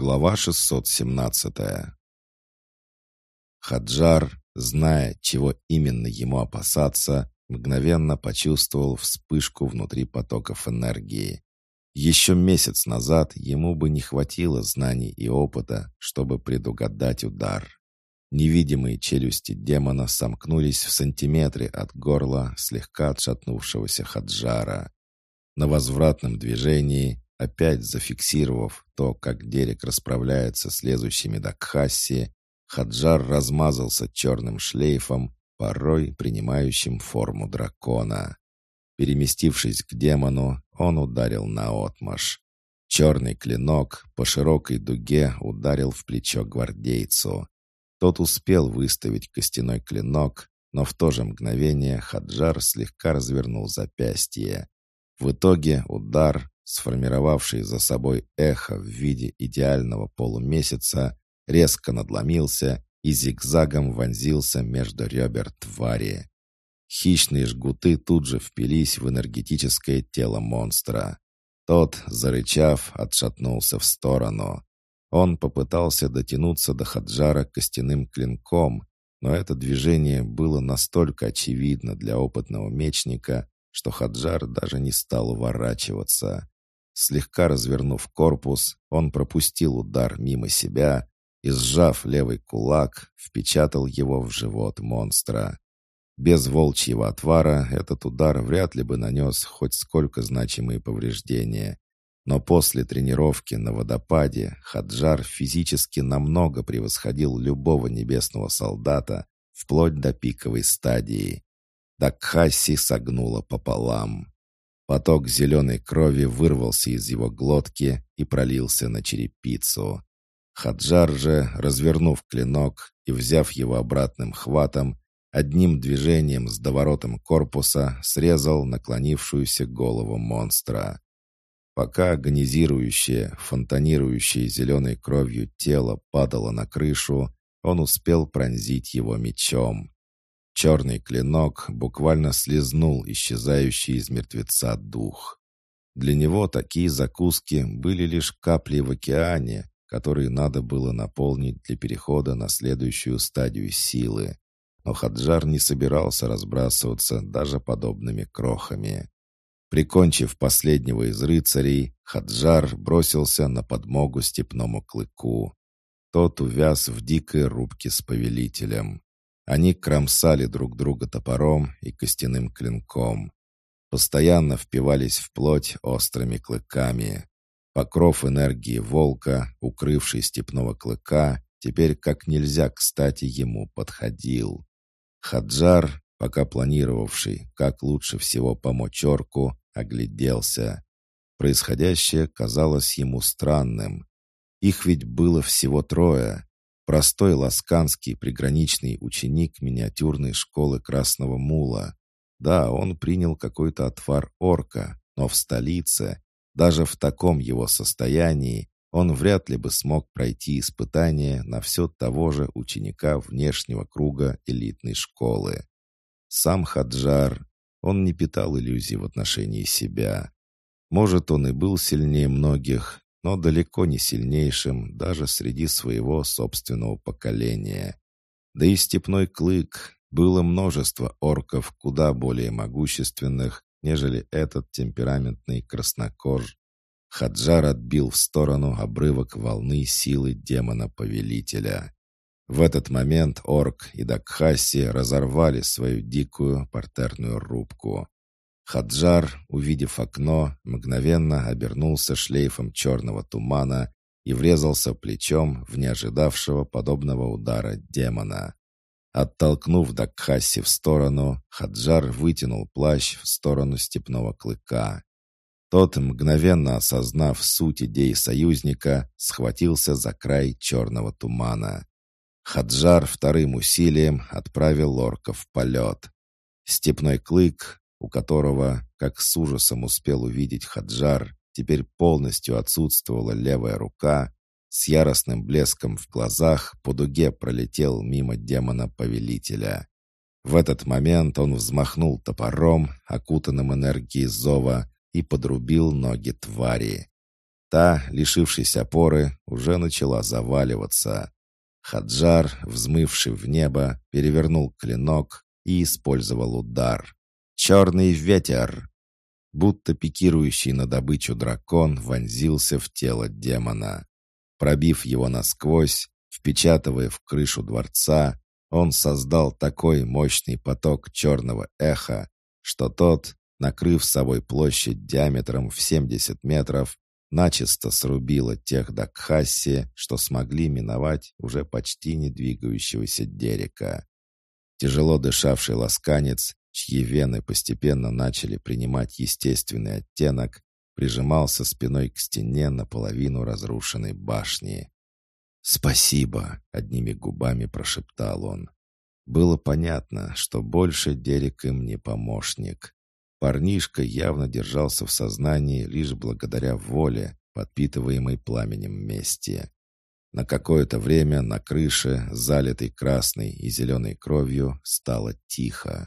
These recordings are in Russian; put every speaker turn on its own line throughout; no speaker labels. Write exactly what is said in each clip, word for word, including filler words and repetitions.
Глава шестьсот семнадцатая. Хаджар, зная, чего именно ему опасаться, мгновенно почувствовал вспышку внутри потоков энергии. Еще месяц назад ему бы не хватило знаний и опыта, чтобы предугадать удар. Невидимые челюсти демона сомкнулись в сантиметре от горла слегка отшатнувшегося Хаджара. На возвратном движении, опять зафиксировав то, как Дерек расправляется с лезущими Дакхасси, Хаджар размазался черным шлейфом, порой принимающим форму дракона. Переместившись к демону, он ударил наотмашь. Черный клинок по широкой дуге ударил в плечо гвардейцу. Тот успел выставить костяной клинок, но в то же мгновение Хаджар слегка развернул запястье. В итоге удар, сформировавший за собой эхо в виде идеального полумесяца, резко надломился и зигзагом вонзился между ребер твари. Хищные жгуты тут же впились в энергетическое тело монстра. Тот, зарычав, отшатнулся в сторону. Он попытался дотянуться до Хаджара костяным клинком, но это движение было настолько очевидно для опытного мечника, что Хаджар даже не стал уворачиваться. Слегка развернув корпус, он пропустил удар мимо себя и, сжав левый кулак, впечатал его в живот монстра. Без волчьего отвара этот удар вряд ли бы нанес хоть сколько значимые повреждения. Но после тренировки на водопаде Хаджар физически намного превосходил любого небесного солдата вплоть до пиковой стадии. Дакхасси согнуло пополам. Поток зеленой крови вырвался из его глотки и пролился на черепицу. Хаджар же, развернув клинок и взяв его обратным хватом, одним движением с доворотом корпуса срезал наклонившуюся голову монстра. Пока агонизирующее, фонтанирующее зеленой кровью тело падало на крышу, он успел пронзить его мечом. Черный клинок буквально слезнул исчезающий из мертвеца дух. Для него такие закуски были лишь капли в океане, которые надо было наполнить для перехода на следующую стадию силы. Но Хаджар не собирался разбрасываться даже подобными крохами. Прикончив последнего из рыцарей, Хаджар бросился на подмогу степному клыку. Тот увяз в дикой рубке с повелителем. Они кромсали друг друга топором и костяным клинком. Постоянно впивались в плоть острыми клыками. Покров энергии волка, укрывший степного клыка, теперь как нельзя кстати ему подходил. Хаджар, пока планировавший, как лучше всего помочь орку, огляделся. Происходящее казалось ему странным. Их ведь было всего трое. Простой ласканский приграничный ученик миниатюрной школы Красного Мула. Да, он принял какой-то отвар орка, но в столице, даже в таком его состоянии, он вряд ли бы смог пройти испытание на все того же ученика внешнего круга элитной школы. Сам Хаджар, он не питал иллюзий в отношении себя. Может, он и был сильнее многих, но далеко не сильнейшим даже среди своего собственного поколения. Да и степной клык, было множество орков куда более могущественных, нежели этот темпераментный краснокож. Хаджар отбил в сторону обрывок волны силы демона-повелителя. В этот момент орк и Дакхасси разорвали свою дикую партерную рубку. Хаджар, увидев окно, мгновенно обернулся шлейфом черного тумана и врезался плечом в неожидавшего подобного удара демона. Оттолкнув Дакхасси в сторону, Хаджар вытянул плащ в сторону степного клыка. Тот, мгновенно осознав суть идей союзника, схватился за край черного тумана. Хаджар вторым усилием отправил орка в полет. Степной клык, у которого, как с ужасом успел увидеть Хаджар, теперь полностью отсутствовала левая рука, с яростным блеском в глазах по дуге пролетел мимо демона-повелителя. В этот момент он взмахнул топором, окутанным энергией зова, и подрубил ноги твари. Та, лишившись опоры, уже начала заваливаться. Хаджар, взмывший в небо, перевернул клинок и использовал удар. «Черный ветер!» Будто пикирующий на добычу дракон вонзился в тело демона. Пробив его насквозь, впечатывая в крышу дворца, он создал такой мощный поток черного эха, что тот, накрыв собой площадь диаметром в семьдесят метров, начисто срубило тех Дакхасси, что смогли миновать уже почти не двигающегося Дерека. Тяжело дышавший ласканец, чьи вены постепенно начали принимать естественный оттенок, прижимался спиной к стене наполовину разрушенной башни. «Спасибо!» — одними губами прошептал он. Было понятно, что больше Дерек им не помощник. Парнишка явно держался в сознании лишь благодаря воле, подпитываемой пламенем мести. На какое-то время на крыше, залитой красной и зеленой кровью, стало тихо.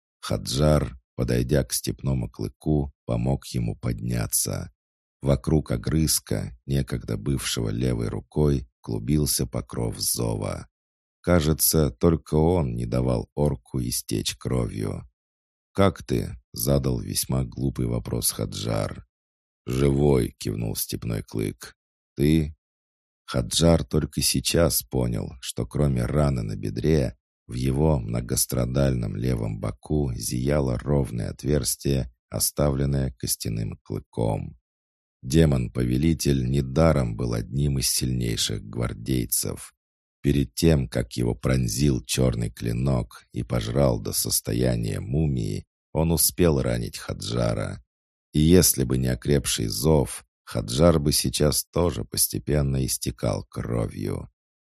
Хаджар, подойдя к степному клыку, помог ему подняться. Вокруг огрызка, некогда бывшего левой рукой, клубился покров зова. Кажется, только он не давал орку истечь кровью. «Как ты?» — задал весьма глупый вопрос Хаджар. «Живой!» — кивнул степной клык. «Ты?» Хаджар только сейчас понял, что кроме раны на бедре, в его многострадальном левом боку зияло ровное отверстие, оставленное костяным клыком. Демон-повелитель недаром был одним из сильнейших гвардейцев. Перед тем, как его пронзил черный клинок и пожрал до состояния мумии, он успел ранить Хаджара. И если бы не окрепший зов, Хаджар бы сейчас тоже постепенно истекал кровью.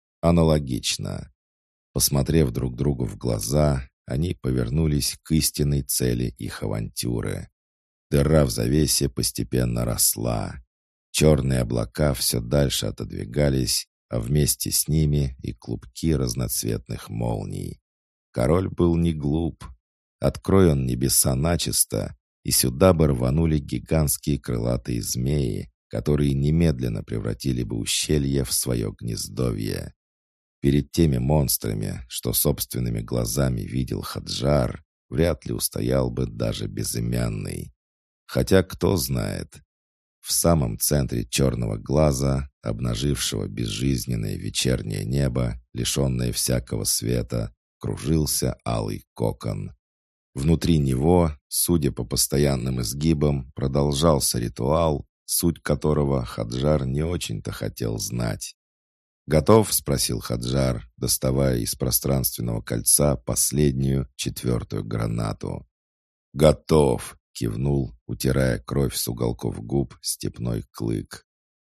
Аналогично. Посмотрев друг другу в глаза, они повернулись к истинной цели их авантюры. Дыра в завесе постепенно росла. Черные облака все дальше отодвигались, а вместе с ними и клубки разноцветных молний. Король был не глуп. Открой он небеса начисто, и сюда бы рванули гигантские крылатые змеи, которые немедленно превратили бы ущелье в свое гнездовье. Перед теми монстрами, что собственными глазами видел Хаджар, вряд ли устоял бы даже безымянный. Хотя кто знает. В самом центре черного глаза, обнажившего безжизненное вечернее небо, лишенное всякого света, кружился алый кокон. Внутри него, судя по постоянным изгибам, продолжался ритуал, суть которого Хаджар не очень-то хотел знать. «Готов?» — спросил Хаджар, доставая из пространственного кольца последнюю, четвертую гранату. «Готов!» — кивнул, утирая кровь с уголков губ, степной клык.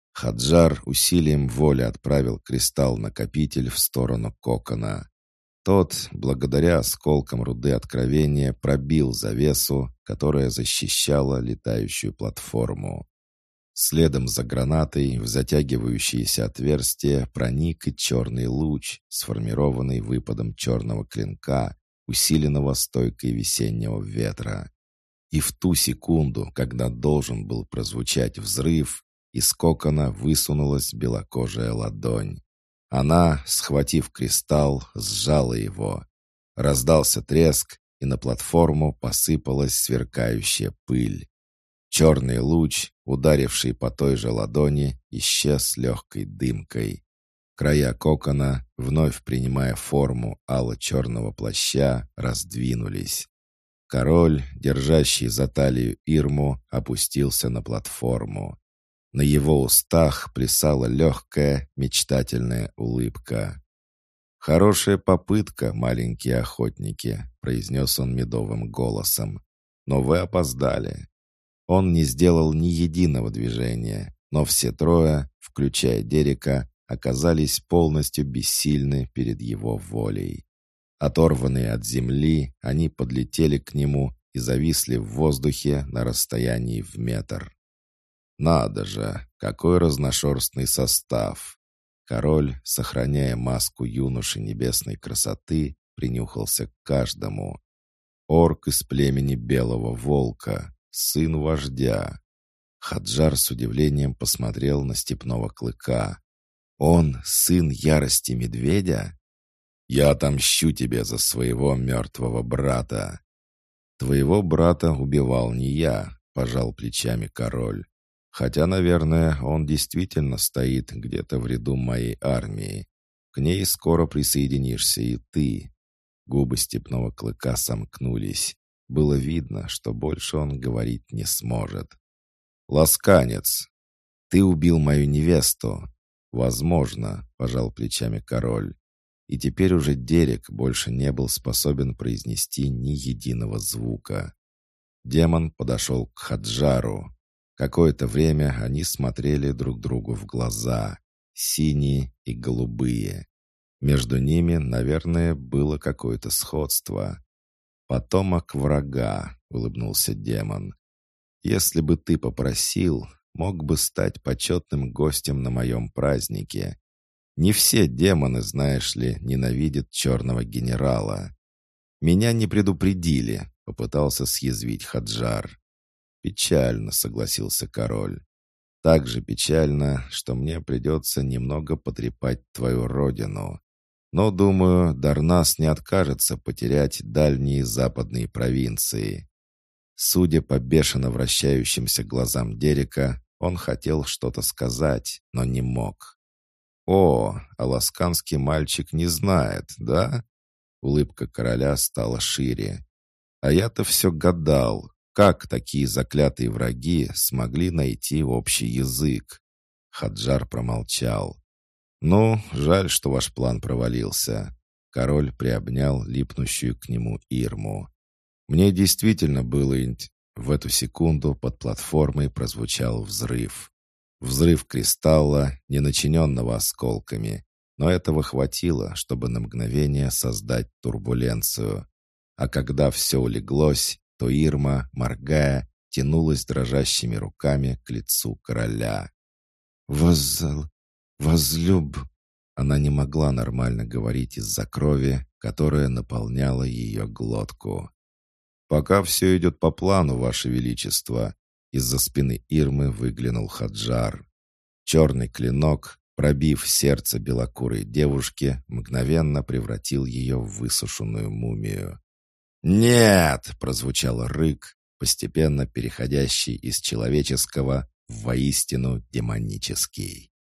Хаджар усилием воли отправил кристалл-накопитель в сторону кокона. Тот, благодаря осколкам руды откровения, пробил завесу, которая защищала летающую платформу. Следом за гранатой в затягивающееся отверстие проник и черный луч, сформированный выпадом черного клинка, усиленного стойкой весеннего ветра. И в ту секунду, когда должен был прозвучать взрыв, из кокона высунулась белокожая ладонь. Она, схватив кристалл, сжала его. Раздался треск, и на платформу посыпалась сверкающая пыль. Черный луч, ударивший по той же ладони, исчез легкой дымкой. Края кокона, вновь принимая форму ало-черного плаща, раздвинулись. Король, держащий за талию Ирму, опустился на платформу. На его устах плясала легкая, мечтательная улыбка. «Хорошая попытка, маленькие охотники», — произнес он медовым голосом. «Но вы опоздали». Он не сделал ни единого движения, но все трое, включая Дерека, оказались полностью бессильны перед его волей. Оторванные от земли, они подлетели к нему и зависли в воздухе на расстоянии в метр. «Надо же, какой разношерстный состав!» Король, сохраняя маску юноши небесной красоты, принюхался к каждому. Орк из племени Белого Волка, сын вождя. Хаджар с удивлением посмотрел на степного клыка. «Он сын ярости медведя? Я отомщу тебе за своего мертвого брата». «Твоего брата убивал не я», — пожал плечами король. «Хотя, наверное, он действительно стоит где-то в ряду моей армии. К ней скоро присоединишься и ты». Губы степного клыка сомкнулись. Было видно, что больше он говорить не сможет. «Ласканец, ты убил мою невесту». «Возможно», — пожал плечами король. И теперь уже Дерек больше не был способен произнести ни единого звука. Демон подошел к Хаджару. Какое-то время они смотрели друг другу в глаза, синие и голубые. Между ними, наверное, было какое-то сходство. «Потомок врага», — улыбнулся демон. «Если бы ты попросил, мог бы стать почетным гостем на моем празднике. Не все демоны, знаешь ли, ненавидят черного генерала». «Меня не предупредили», — попытался съязвить Хаджар. «Печально», — согласился король. «Так же печально, что мне придется немного потрепать твою родину. Но, думаю, Дарнас не откажется потерять дальние западные провинции». Судя по бешено вращающимся глазам Дерека, он хотел что-то сказать, но не мог. «О, аласканский мальчик не знает, да?» Улыбка короля стала шире. «А я-то все гадал, как такие заклятые враги смогли найти общий язык?» Хаджар промолчал. «Ну, жаль, что ваш план провалился». Король приобнял липнущую к нему Ирму. «Мне действительно было инт...» В эту секунду под платформой прозвучал взрыв. Взрыв кристалла, не начиненного осколками, но этого хватило, чтобы на мгновение создать турбуленцию. А когда все улеглось, то Ирма, моргая, тянулась дрожащими руками к лицу короля. «Возл... возлюб...» Она не могла нормально говорить из-за крови, которая наполняла ее глотку. «Пока все идет по плану, Ваше Величество», из-за спины Ирмы выглянул Хаджар. Черный клинок, пробив сердце белокурой девушки, мгновенно превратил ее в высушенную мумию. «Нет!» — прозвучал рык, постепенно переходящий из человеческого в воистину демонический.